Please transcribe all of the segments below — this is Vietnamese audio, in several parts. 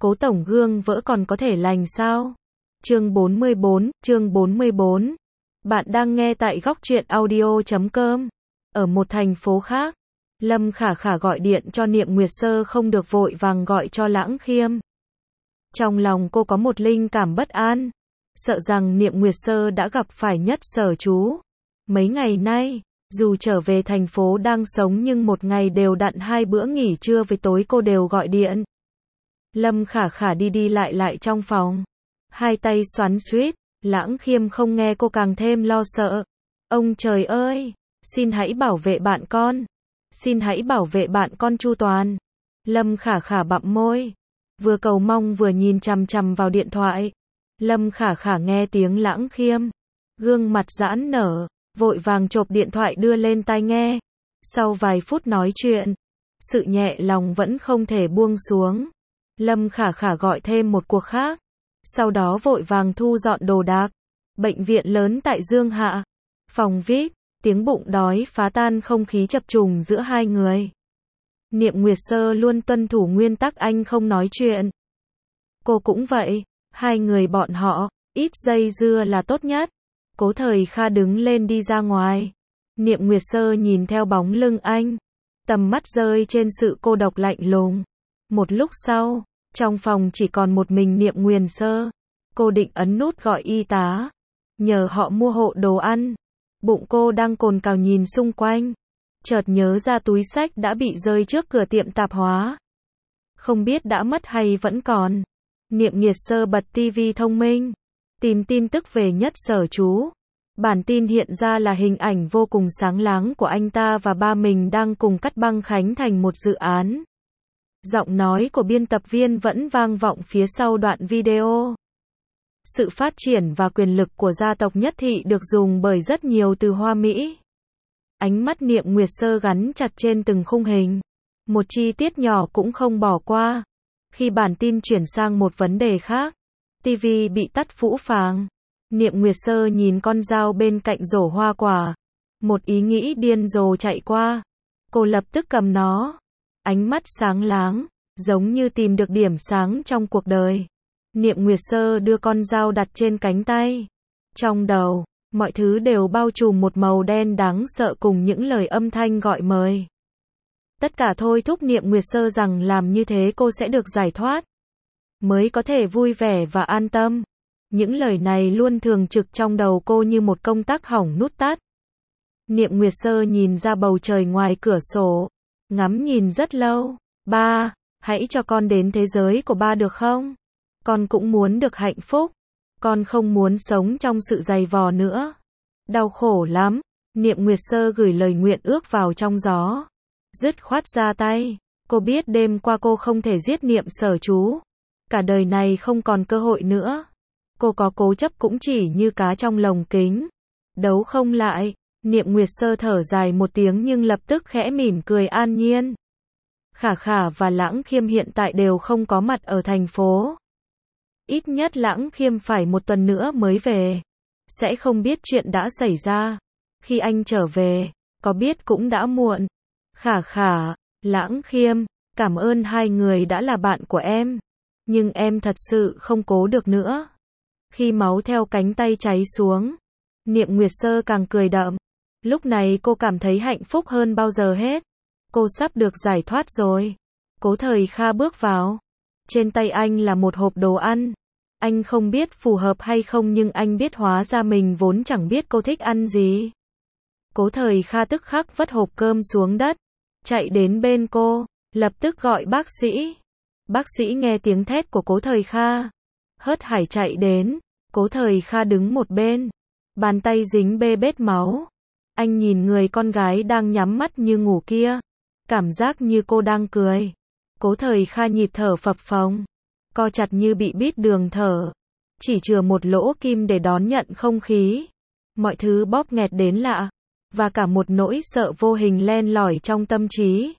Cố tổng gương vỡ còn có thể lành sao? Chương 44. Bạn đang nghe tại góc truyện audio.com. Ở một thành phố khác, Lâm Khả Khả gọi điện cho Niệm Nguyệt Sơ không được vội vàng gọi cho Lãng Khiêm. Trong lòng cô có một linh cảm bất an, sợ rằng Niệm Nguyệt Sơ đã gặp phải Nhất Sở chú. Mấy ngày nay, dù trở về thành phố đang sống nhưng một ngày đều đặn 2 bữa nghỉ trưa với tối cô đều gọi điện. Lâm Khả Khả đi lại trong phòng, hai tay xoắn xuýt. Lãng Khiêm không nghe cô càng thêm lo sợ. Ông trời ơi, xin hãy bảo vệ bạn con. Xin hãy bảo vệ bạn con chu toàn. Lâm Khả Khả bặm môi, vừa cầu mong vừa nhìn chằm chằm vào điện thoại. Lâm Khả Khả nghe tiếng Lãng Khiêm, gương mặt giãn nở, vội vàng chộp điện thoại đưa lên tai nghe. Sau vài phút nói chuyện, sự nhẹ lòng vẫn không thể buông xuống. Lâm Khả Khả gọi thêm một cuộc khác, sau đó vội vàng thu dọn đồ đạc. Bệnh viện lớn tại Dương Hạ, phòng VIP, tiếng bụng đói phá tan không khí chập trùng giữa hai người. Niệm Nguyệt Sơ luôn tuân thủ nguyên tắc anh không nói chuyện. Cô cũng vậy, hai người bọn họ, ít dây dưa là tốt nhất. Cố Thời Kha đứng lên đi ra ngoài. Niệm Nguyệt Sơ nhìn theo bóng lưng anh, tầm mắt rơi trên sự cô độc lạnh lùng. Một lúc sau, trong phòng chỉ còn một mình Niệm Nguyệt Sơ. Cô định ấn nút gọi y tá, nhờ họ mua hộ đồ ăn. Bụng cô đang cồn cào nhìn xung quanh, chợt nhớ ra túi xách đã bị rơi trước cửa tiệm tạp hóa. Không biết đã mất hay vẫn còn. Niệm Nguyệt Sơ bật tivi thông minh, tìm tin tức về Nhất Sở chú. Bản tin hiện ra là hình ảnh vô cùng sáng láng của anh ta và ba mình đang cùng cắt băng khánh thành một dự án. Giọng nói của biên tập viên vẫn vang vọng phía sau đoạn video. Sự phát triển và quyền lực của gia tộc Nhất Thị được dùng bởi rất nhiều từ hoa mỹ. Ánh mắt Niệm Nguyệt Sơ gắn chặt trên từng khung hình, một chi tiết nhỏ cũng không bỏ qua. Khi bản tin chuyển sang một vấn đề khác, TV bị tắt phũ phàng. Niệm Nguyệt Sơ nhìn con dao bên cạnh rổ hoa quả, một ý nghĩ điên rồ chạy qua. Cô lập tức cầm nó, ánh mắt sáng láng, giống như tìm được điểm sáng trong cuộc đời. Niệm Nguyệt Sơ đưa con dao đặt trên cánh tay. Trong đầu, mọi thứ đều bao trùm một màu đen đáng sợ cùng những lời âm thanh gọi mời. Tất cả thôi thúc Niệm Nguyệt Sơ rằng làm như thế cô sẽ được giải thoát, mới có thể vui vẻ và an tâm. Những lời này luôn thường trực trong đầu cô như một công tắc hỏng nút tắt. Niệm Nguyệt Sơ nhìn ra bầu trời ngoài cửa sổ, ngắm nhìn rất lâu. Ba, hãy cho con đến thế giới của ba được không? Con cũng muốn được hạnh phúc. Con không muốn sống trong sự dày vò nữa. Đau khổ lắm. Niệm Nguyệt Sơ gửi lời nguyện ước vào trong gió, dứt khoát ra tay. Cô biết đêm qua cô không thể giết Niệm Sở chú, cả đời này không còn cơ hội nữa. Cô có cố chấp cũng chỉ như cá trong lồng kính, đấu không lại. Niệm Nguyệt Sơ thở dài một tiếng nhưng lập tức khẽ mỉm cười an nhiên. Khả Khả và Lãng Khiêm hiện tại đều không có mặt ở thành phố. Ít nhất Lãng Khiêm phải một tuần nữa mới về, sẽ không biết chuyện đã xảy ra. Khi anh trở về, có biết cũng đã muộn. Khả Khả, Lãng Khiêm, cảm ơn hai người đã là bạn của em, nhưng em thật sự không cố được nữa. Khi máu theo cánh tay cháy xuống, Niệm Nguyệt Sơ càng cười đậm. Lúc này cô cảm thấy hạnh phúc hơn bao giờ hết. Cô sắp được giải thoát rồi. Cố Thời Kha bước vào. Trên tay anh là một hộp đồ ăn. Anh không biết phù hợp hay không nhưng anh biết hóa ra mình vốn chẳng biết cô thích ăn gì. Cố Thời Kha tức khắc vứt hộp cơm xuống đất, chạy đến bên cô, lập tức gọi bác sĩ. Bác sĩ nghe tiếng thét của Cố Thời Kha, hớt hải chạy đến. Cố Thời Kha đứng một bên, bàn tay dính bê bết máu. Anh nhìn người con gái đang nhắm mắt như ngủ kia, cảm giác như cô đang cười. Cố Thời Kha nhịp thở phập phồng, co chặt như bị bít đường thở, chỉ chừa một lỗ kim để đón nhận không khí. Mọi thứ bóp nghẹt đến lạ, và cả một nỗi sợ vô hình len lỏi trong tâm trí.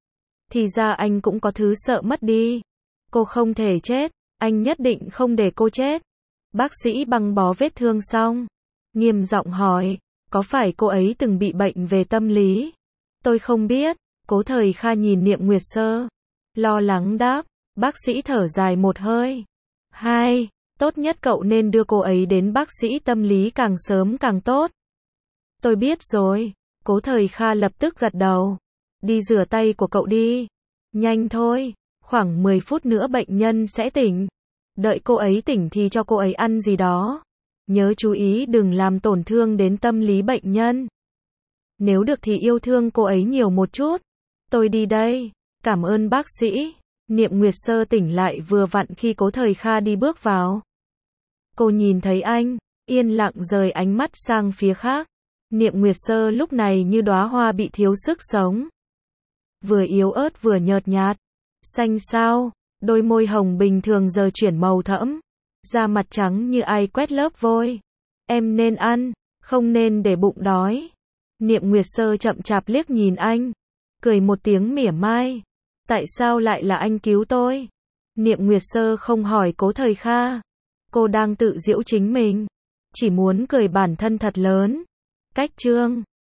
Thì ra anh cũng có thứ sợ mất đi. Cô không thể chết, anh nhất định không để cô chết. Bác sĩ băng bó vết thương xong, nghiêm giọng hỏi, có phải cô ấy từng bị bệnh về tâm lý? Tôi không biết. Cố Thời Kha nhìn Niệm Nguyệt Sơ, lo lắng đáp, Bác sĩ thở dài một hơi. Hai, tốt nhất cậu nên đưa cô ấy đến bác sĩ tâm lý càng sớm càng tốt. Tôi biết rồi. Cố Thời Kha lập tức gật đầu. Đi rửa tay của cậu đi. Nhanh thôi, khoảng 10 phút nữa bệnh nhân sẽ tỉnh. Đợi cô ấy tỉnh thì cho cô ấy ăn gì đó. Nhớ chú ý đừng làm tổn thương đến tâm lý bệnh nhân. Nếu được thì yêu thương cô ấy nhiều một chút. Tôi đi đây. Cảm ơn bác sĩ. Niệm Nguyệt Sơ tỉnh lại vừa vặn khi Cố Thời Kha đi bước vào. Cô nhìn thấy anh, yên lặng rời ánh mắt sang phía khác. Niệm Nguyệt Sơ lúc này như đóa hoa bị thiếu sức sống. Vừa yếu ớt vừa nhợt nhạt. Xanh xao, đôi môi hồng bình thường giờ chuyển màu thẫm. Da mặt trắng như ai quét lớp vôi. Em nên ăn, không nên để bụng đói. Niệm Nguyệt Sơ chậm chạp liếc nhìn anh. Cười một tiếng mỉa mai. Tại sao lại là anh cứu tôi? Niệm Nguyệt Sơ không hỏi Cố Thời Kha. Cô đang tự giễu chính mình. Chỉ muốn cười bản thân thật lớn. Cách chương